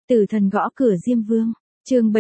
Tử thần gõ cửa Diêm Vương. Chương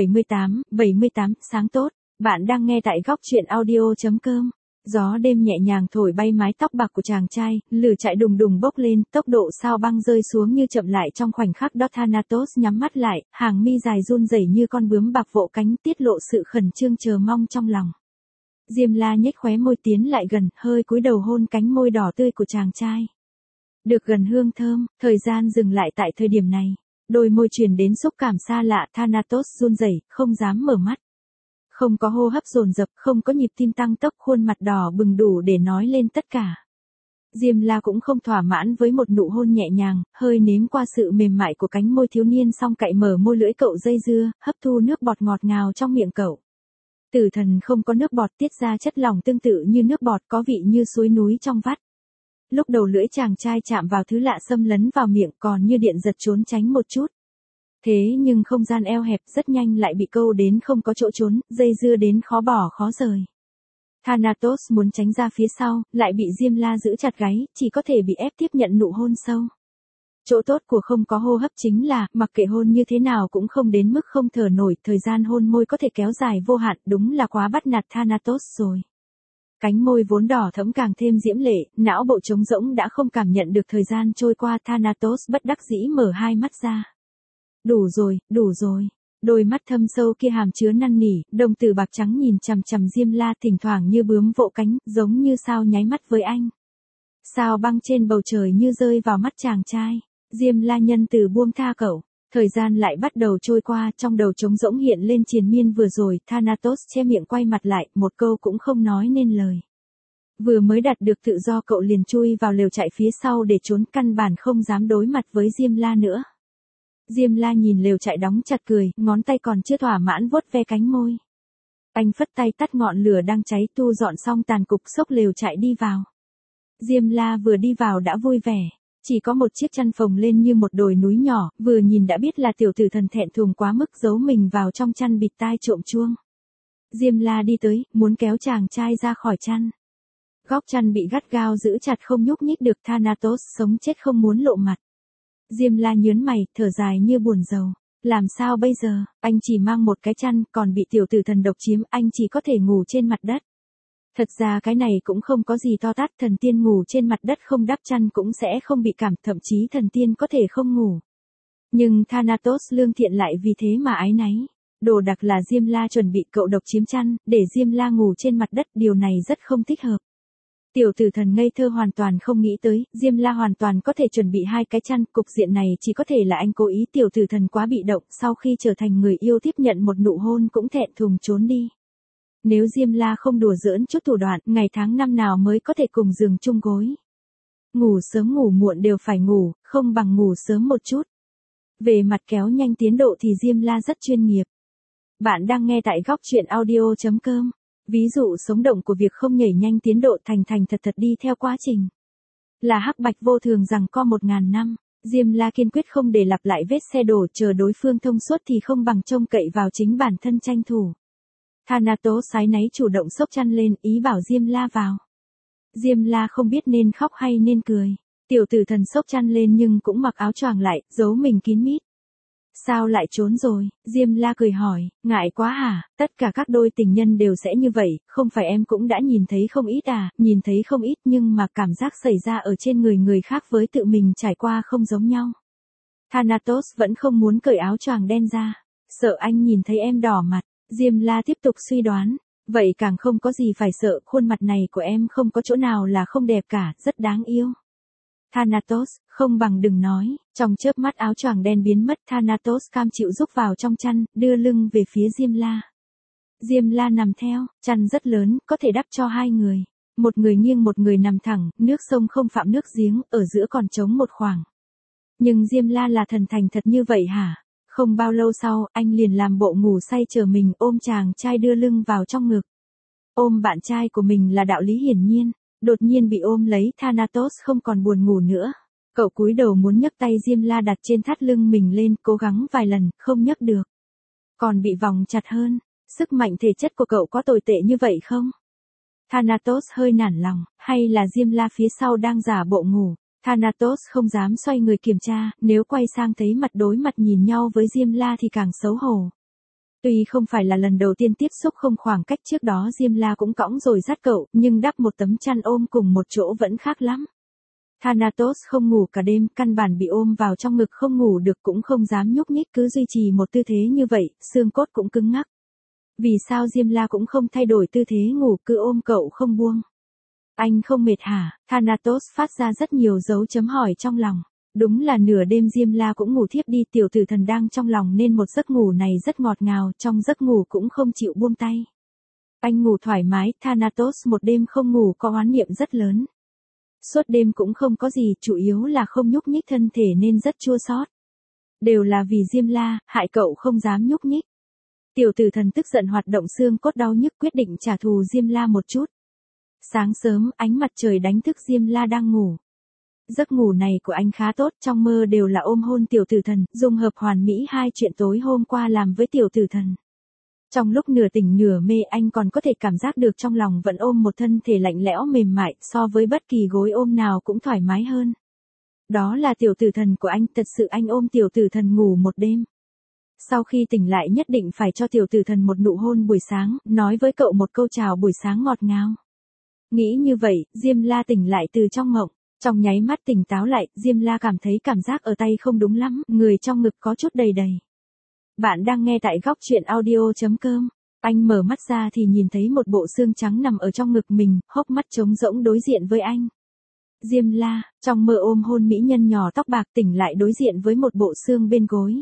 78, sáng tốt. Bạn đang nghe tại góc truyện audio.com. Gió đêm nhẹ nhàng thổi bay mái tóc bạc của chàng trai, lửa chạy đùng đùng bốc lên, tốc độ sao băng rơi xuống như chậm lại trong khoảnh khắc đó. Thanatos nhắm mắt lại, hàng mi dài run rẩy như con bướm bạc vỗ cánh, tiết lộ sự khẩn trương chờ mong trong lòng. Diêm La nhếch khóe môi tiến lại gần, hơi cúi đầu hôn cánh môi đỏ tươi của chàng trai. Được gần hương thơm, thời gian dừng lại tại thời điểm này. Đôi môi truyền đến xúc cảm xa lạ, Thanatos run rẩy, không dám mở mắt. Không có hô hấp dồn dập, không có nhịp tim tăng tốc, khuôn mặt đỏ bừng đủ để nói lên tất cả. Diêm La cũng không thỏa mãn với một nụ hôn nhẹ nhàng, hơi nếm qua sự mềm mại của cánh môi thiếu niên xong cạy mở môi lưỡi cậu dây dưa, hấp thu nước bọt ngọt ngào trong miệng cậu. Tử thần không có nước bọt tiết ra chất lỏng tương tự như nước bọt, có vị như suối núi trong vắt. Lúc đầu lưỡi chàng trai chạm vào thứ lạ xâm lấn vào miệng còn như điện giật trốn tránh một chút. Thế nhưng không gian eo hẹp rất nhanh lại bị câu đến không có chỗ trốn, dây dưa đến khó bỏ khó rời. Thanatos muốn tránh ra phía sau, lại bị Diêm La giữ chặt gáy, chỉ có thể bị ép tiếp nhận nụ hôn sâu. Chỗ tốt của không có hô hấp chính là, mặc kệ hôn như thế nào cũng không đến mức không thở nổi, thời gian hôn môi có thể kéo dài vô hạn, đúng là quá bắt nạt Thanatos rồi. Cánh môi vốn đỏ thẫm càng thêm diễm lệ, não bộ trống rỗng đã không cảm nhận được thời gian trôi qua. Thanatos bất đắc dĩ mở hai mắt ra. Đủ rồi. Đôi mắt thâm sâu kia hàm chứa năn nỉ, đồng tử bạc trắng nhìn chằm chằm Diêm La, thỉnh thoảng như bướm vỗ cánh, giống như sao nháy mắt với anh. Sao băng trên bầu trời như rơi vào mắt chàng trai. Diêm La nhân từ buông tha cậu. Thời gian lại bắt đầu trôi qua, trong đầu trống rỗng hiện lên triền miên vừa rồi. Thanatos che miệng quay mặt lại, một câu cũng không nói nên lời. Vừa mới đạt được tự do cậu liền chui vào lều chạy phía sau để trốn, căn bản không dám đối mặt với Diêm La nữa. Diêm La nhìn lều chạy đóng chặt cười, ngón tay còn chưa thỏa mãn vuốt ve cánh môi. Anh phất tay tắt ngọn lửa đang cháy, thu dọn xong tàn cục xốc lều chạy đi vào. Diêm La vừa đi vào đã vui vẻ. Chỉ có một chiếc chăn phồng lên như một đồi núi nhỏ, vừa nhìn đã biết là tiểu tử thần thẹn thùng quá mức giấu mình vào trong chăn bịt tai trộm chuông. Diêm La đi tới, muốn kéo chàng trai ra khỏi chăn. Góc chăn bị gắt gao giữ chặt không nhúc nhích được. Thanatos sống chết không muốn lộ mặt. Diêm La nhớn mày, thở dài như buồn rầu. Làm sao bây giờ, anh chỉ mang một cái chăn, còn bị tiểu tử thần độc chiếm, anh chỉ có thể ngủ trên mặt đất. Thật ra cái này cũng không có gì to tát, thần tiên ngủ trên mặt đất không đắp chăn cũng sẽ không bị cảm, thậm chí thần tiên có thể không ngủ. Nhưng Thanatos lương thiện lại vì thế mà áy náy. Đồ đặc là Diêm La chuẩn bị cậu độc chiếm chăn, để Diêm La ngủ trên mặt đất, điều này rất không thích hợp. Tiểu tử thần ngây thơ hoàn toàn không nghĩ tới, Diêm La hoàn toàn có thể chuẩn bị hai cái chăn, cục diện này chỉ có thể là anh cố ý. Tiểu tử thần quá bị động, sau khi trở thành người yêu tiếp nhận một nụ hôn cũng thẹn thùng trốn đi. Nếu Diêm La không đùa giỡn chút thủ đoạn, ngày tháng năm nào mới có thể cùng giường chung gối. Ngủ sớm ngủ muộn đều phải ngủ, không bằng ngủ sớm một chút. Về mặt kéo nhanh tiến độ thì Diêm La rất chuyên nghiệp. Bạn đang nghe tại góc truyện audio.com. Ví dụ sống động của việc không nhảy nhanh tiến độ, thành thật đi theo quá trình. Là hắc bạch vô thường rằng co 1000 năm, Diêm La kiên quyết không để lặp lại vết xe đổ, chờ đối phương thông suốt thì không bằng trông cậy vào chính bản thân tranh thủ. Thanatos áy náy chủ động xốc chăn lên, ý bảo Diêm La vào. Diêm La không biết nên khóc hay nên cười. Tiểu tử thần xốc chăn lên nhưng cũng mặc áo choàng lại, giấu mình kín mít. Sao lại trốn rồi? Diêm La cười hỏi, ngại quá hả? Tất cả các đôi tình nhân đều sẽ như vậy, không phải em cũng đã nhìn thấy không ít à? Nhìn thấy không ít nhưng mà cảm giác xảy ra ở trên người khác với tự mình trải qua không giống nhau. Thanatos vẫn không muốn cởi áo choàng đen ra. Sợ anh nhìn thấy em đỏ mặt. Diêm La tiếp tục suy đoán. Vậy càng không có gì phải sợ, khuôn mặt này của em không có chỗ nào là không đẹp cả, rất đáng yêu. Thanatos, không bằng đừng nói. Trong chớp mắt áo choàng đen biến mất, Thanatos cam chịu rúc vào trong chăn, đưa lưng về phía Diêm La. Diêm La nằm theo, chăn rất lớn, có thể đắp cho hai người. Một người nghiêng một người nằm thẳng, nước sông không phạm nước giếng, ở giữa còn trống một khoảng. Nhưng Diêm La là thần thành thật như vậy hả? Không bao lâu sau, anh liền làm bộ ngủ say chờ mình, ôm chàng trai đưa lưng vào trong ngực. Ôm bạn trai của mình là đạo lý hiển nhiên. Đột nhiên bị ôm lấy, Thanatos không còn buồn ngủ nữa. Cậu cúi đầu muốn nhấc tay Diêm La đặt trên thắt lưng mình lên, cố gắng vài lần, không nhấc được. Còn bị vòng chặt hơn. Sức mạnh thể chất của cậu có tồi tệ như vậy không? Thanatos hơi nản lòng, hay là Diêm La phía sau đang giả bộ ngủ. Thanatos không dám xoay người kiểm tra, nếu quay sang thấy mặt đối mặt nhìn nhau với Diêm La thì càng xấu hổ. Tuy không phải là lần đầu tiên tiếp xúc không khoảng cách trước đó Diêm La cũng cõng rồi dắt cậu, nhưng đắp một tấm chăn ôm cùng một chỗ vẫn khác lắm. Thanatos không ngủ cả đêm, căn bản bị ôm vào trong ngực không ngủ được cũng không dám nhúc nhích cứ duy trì một tư thế như vậy, xương cốt cũng cứng ngắc. Vì sao Diêm La cũng không thay đổi tư thế ngủ cứ ôm cậu không buông? Anh không mệt hả? Thanatos phát ra rất nhiều dấu chấm hỏi trong lòng. Đúng là nửa đêm Diêm La cũng ngủ thiếp đi, tiểu tử thần đang trong lòng nên một giấc ngủ này rất ngọt ngào, trong giấc ngủ cũng không chịu buông tay. Anh ngủ thoải mái, Thanatos một đêm không ngủ có oán niệm rất lớn. Suốt đêm cũng không có gì, chủ yếu là không nhúc nhích thân thể nên rất chua xót. Đều là vì Diêm La, hại cậu không dám nhúc nhích. Tiểu tử thần tức giận hoạt động xương cốt đau nhức quyết định trả thù Diêm La một chút. Sáng sớm, ánh mặt trời đánh thức Diêm La đang ngủ. Giấc ngủ này của anh khá tốt, trong mơ đều là ôm hôn tiểu tử thần, dung hợp hoàn mỹ hai chuyện tối hôm qua làm với tiểu tử thần. Trong lúc nửa tỉnh nửa mê anh còn có thể cảm giác được trong lòng vẫn ôm một thân thể lạnh lẽo mềm mại, so với bất kỳ gối ôm nào cũng thoải mái hơn. Đó là tiểu tử thần của anh, thật sự anh ôm tiểu tử thần ngủ một đêm. Sau khi tỉnh lại nhất định phải cho tiểu tử thần một nụ hôn buổi sáng, nói với cậu một câu chào buổi sáng ngọt ngào. Nghĩ như vậy, Diêm La tỉnh lại từ trong mộng. Trong nháy mắt tỉnh táo lại, Diêm La cảm thấy cảm giác ở tay không đúng lắm, người trong ngực có chút đầy đầy. Bạn đang nghe tại góc chuyện audio.com. Anh mở mắt ra thì nhìn thấy một bộ xương trắng nằm ở trong ngực mình, hốc mắt trống rỗng đối diện với anh. Diêm La, trong mơ ôm hôn mỹ nhân nhỏ tóc bạc tỉnh lại đối diện với một bộ xương bên gối.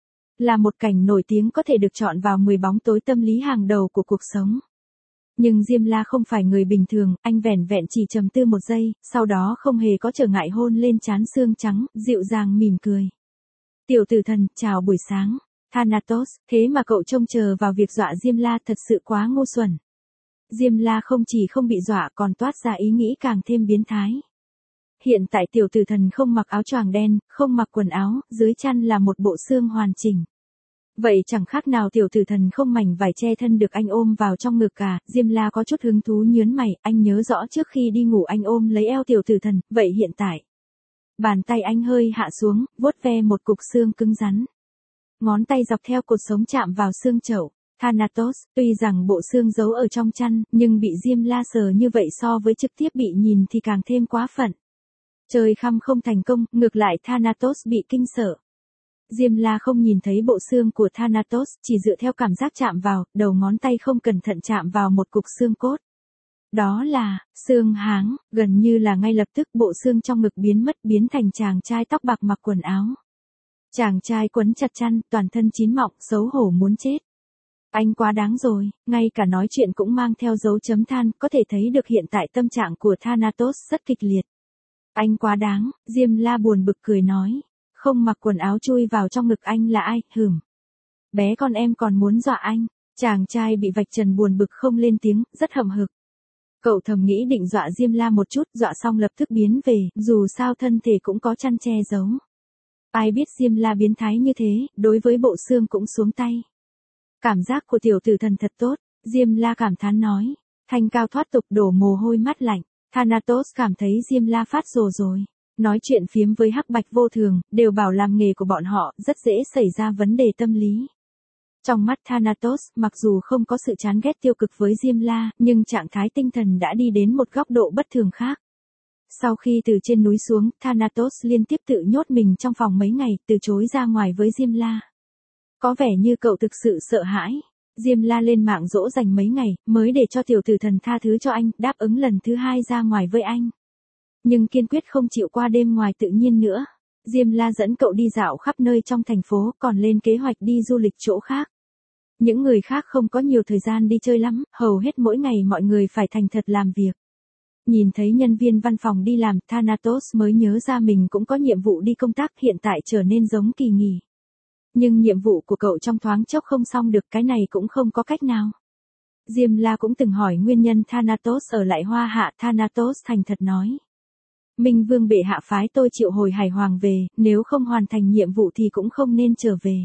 Là một cảnh nổi tiếng có thể được chọn vào 10 bóng tối tâm lý hàng đầu của cuộc sống. Nhưng Diêm La không phải người bình thường, anh vẻn vẹn chỉ trầm tư một giây, sau đó không hề có trở ngại hôn lên trán xương trắng, dịu dàng mỉm cười. Tiểu tử thần, chào buổi sáng. Thanatos, thế mà cậu trông chờ vào việc dọa Diêm La thật sự quá ngu xuẩn. Diêm La không chỉ không bị dọa còn toát ra ý nghĩ càng thêm biến thái. Hiện tại tiểu tử thần không mặc áo choàng đen, không mặc quần áo, dưới chăn là một bộ xương hoàn chỉnh. Vậy chẳng khác nào tiểu tử thần không mảnh vải che thân được anh ôm vào trong ngực cả, Diêm La có chút hứng thú nhớn mày, anh nhớ rõ trước khi đi ngủ anh ôm lấy eo tiểu tử thần, vậy hiện tại. Bàn tay anh hơi hạ xuống, vuốt ve một cục xương cứng rắn. Ngón tay dọc theo cột sống chạm vào xương chậu. Thanatos, tuy rằng bộ xương giấu ở trong chăn, nhưng bị Diêm La sờ như vậy so với trực tiếp bị nhìn thì càng thêm quá phận. Chơi khăm không thành công, ngược lại Thanatos bị kinh sợ. Diêm La không nhìn thấy bộ xương của Thanatos, chỉ dựa theo cảm giác chạm vào, đầu ngón tay không cẩn thận chạm vào một cục xương cốt. Đó là, xương háng, gần như là ngay lập tức bộ xương trong ngực biến mất biến thành chàng trai tóc bạc mặc quần áo. Chàng trai quấn chặt chăn, toàn thân chín mọng, xấu hổ muốn chết. Anh quá đáng rồi, ngay cả nói chuyện cũng mang theo dấu chấm than, có thể thấy được hiện tại tâm trạng của Thanatos rất kịch liệt. Anh quá đáng, Diêm La buồn bực cười nói. Không mặc quần áo chui vào trong ngực anh là ai, hửm. Bé con em còn muốn dọa anh. Chàng trai bị vạch trần buồn bực không lên tiếng, rất hậm hực. Cậu thầm nghĩ định dọa Diêm La một chút, dọa xong lập tức biến về, dù sao thân thể cũng có chăn che giấu. Ai biết Diêm La biến thái như thế, đối với bộ xương cũng xuống tay. Cảm giác của tiểu tử thần thật tốt, Diêm La cảm thán nói. Thanh cao thoát tục đổ mồ hôi mắt lạnh. Thanatos cảm thấy Diêm La phát rồ rồi. Nói chuyện phiếm với hắc bạch vô thường, đều bảo làm nghề của bọn họ, rất dễ xảy ra vấn đề tâm lý. Trong mắt Thanatos, mặc dù không có sự chán ghét tiêu cực với Diêm La, nhưng trạng thái tinh thần đã đi đến một góc độ bất thường khác. Sau khi từ trên núi xuống, Thanatos liên tiếp tự nhốt mình trong phòng mấy ngày, từ chối ra ngoài với Diêm La. Có vẻ như cậu thực sự sợ hãi. Diêm La lên mạng dỗ dành mấy ngày, mới để cho tiểu tử thần tha thứ cho anh, đáp ứng lần thứ 2 ra ngoài với anh. Nhưng kiên quyết không chịu qua đêm ngoài tự nhiên nữa. Diêm La dẫn cậu đi dạo khắp nơi trong thành phố, còn lên kế hoạch đi du lịch chỗ khác. Những người khác không có nhiều thời gian đi chơi lắm, hầu hết mỗi ngày mọi người phải thành thật làm việc. Nhìn thấy nhân viên văn phòng đi làm, Thanatos mới nhớ ra mình cũng có nhiệm vụ đi công tác, hiện tại trở nên giống kỳ nghỉ. Nhưng nhiệm vụ của cậu trong thoáng chốc không xong được, cái này cũng không có cách nào. Diêm La cũng từng hỏi nguyên nhân Thanatos ở lại Hoa Hạ, Thanatos thành thật nói. Minh Vương bệ hạ phái tôi triệu hồi Hải Hoàng về, nếu không hoàn thành nhiệm vụ thì cũng không nên trở về.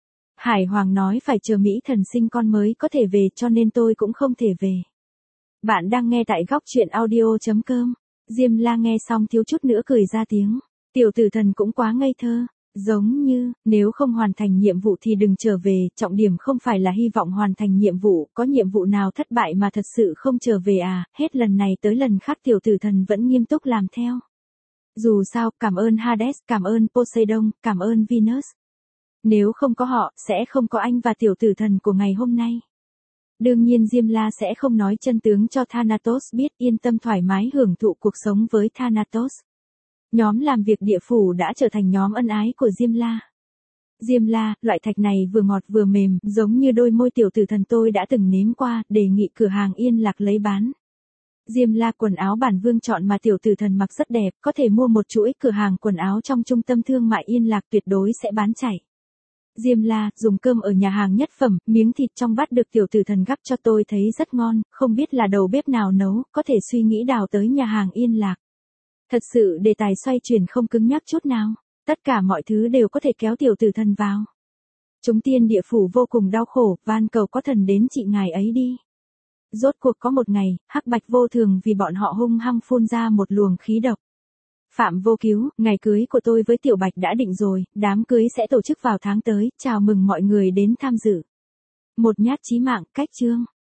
Hải Hoàng nói phải chờ Mỹ thần sinh con mới có thể về cho nên tôi cũng không thể về. Bạn đang nghe tại góc chuyện audio.com. Diêm La nghe xong thiếu chút nữa cười ra tiếng. Tiểu tử thần cũng quá ngây thơ. Giống như, nếu không hoàn thành nhiệm vụ thì đừng trở về, trọng điểm không phải là hy vọng hoàn thành nhiệm vụ, có nhiệm vụ nào thất bại mà thật sự không trở về à, hết lần này tới lần khác tiểu tử thần vẫn nghiêm túc làm theo. Dù sao, cảm ơn Hades, cảm ơn Poseidon, cảm ơn Venus. Nếu không có họ, sẽ không có anh và tiểu tử thần của ngày hôm nay. Đương nhiên Diêm La sẽ không nói chân tướng cho Thanatos biết, yên tâm thoải mái hưởng thụ cuộc sống với Thanatos. Nhóm làm việc địa phủ đã trở thành nhóm ân ái của Diêm La. Diêm La, loại thạch này vừa ngọt vừa mềm, giống như đôi môi tiểu tử thần tôi đã từng nếm qua, đề nghị cửa hàng Yên Lạc lấy bán. Diêm La, quần áo bản vương chọn mà tiểu tử thần mặc rất đẹp, có thể mua một chuỗi cửa hàng quần áo trong trung tâm thương mại Yên Lạc, tuyệt đối sẽ bán chảy. Diêm La, dùng cơm ở nhà hàng nhất phẩm, miếng thịt trong bát được tiểu tử thần gắp cho tôi thấy rất ngon, không biết là đầu bếp nào nấu, có thể suy nghĩ đào tới nhà hàng Yên Lạc. Thật sự đề tài xoay chuyển không cứng nhắc chút nào, tất cả mọi thứ đều có thể kéo tiểu tử thần vào. Chúng tiên địa phủ vô cùng đau khổ, van cầu có thần đến trị ngài ấy đi. Rốt cuộc có một ngày, hắc bạch vô thường vì bọn họ hung hăng phun ra một luồng khí độc. Phạm Vô Cứu, ngày cưới của tôi với Tiểu Bạch đã định rồi, đám cưới sẽ tổ chức vào tháng tới, chào mừng mọi người đến tham dự. Một nhát chí mạng, cách chương.